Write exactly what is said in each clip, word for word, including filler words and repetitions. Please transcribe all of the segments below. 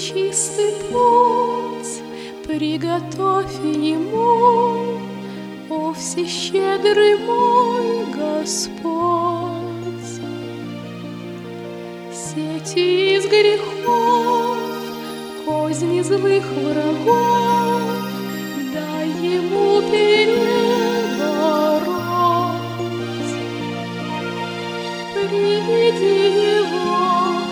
чистый путь приготовь ему, о всещедрый мой Господь. Сети из грехов, козни злых врагов, дай ему перебороть. Приведи его к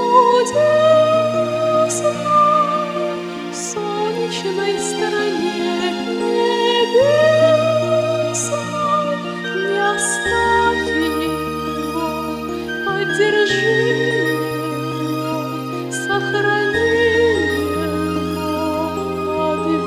чудесной солнечной стороне небесной. Не оставь его, поддержи его, сохрани его от бед.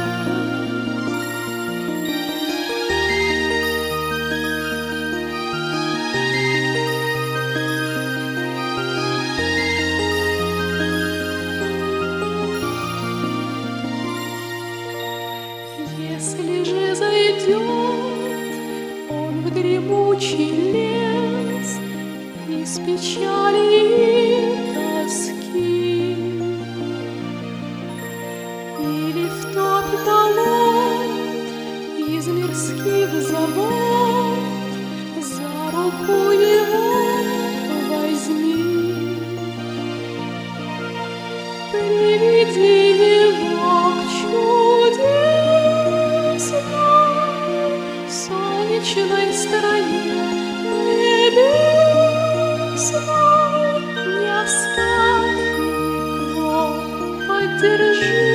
Если же зайдет он в дремучий лес из печали и тоски, или в топь болот из мирских забот, за руку его возьми, приведи его к чудесной солнечной стороне небесной. Не оставь его, поддержи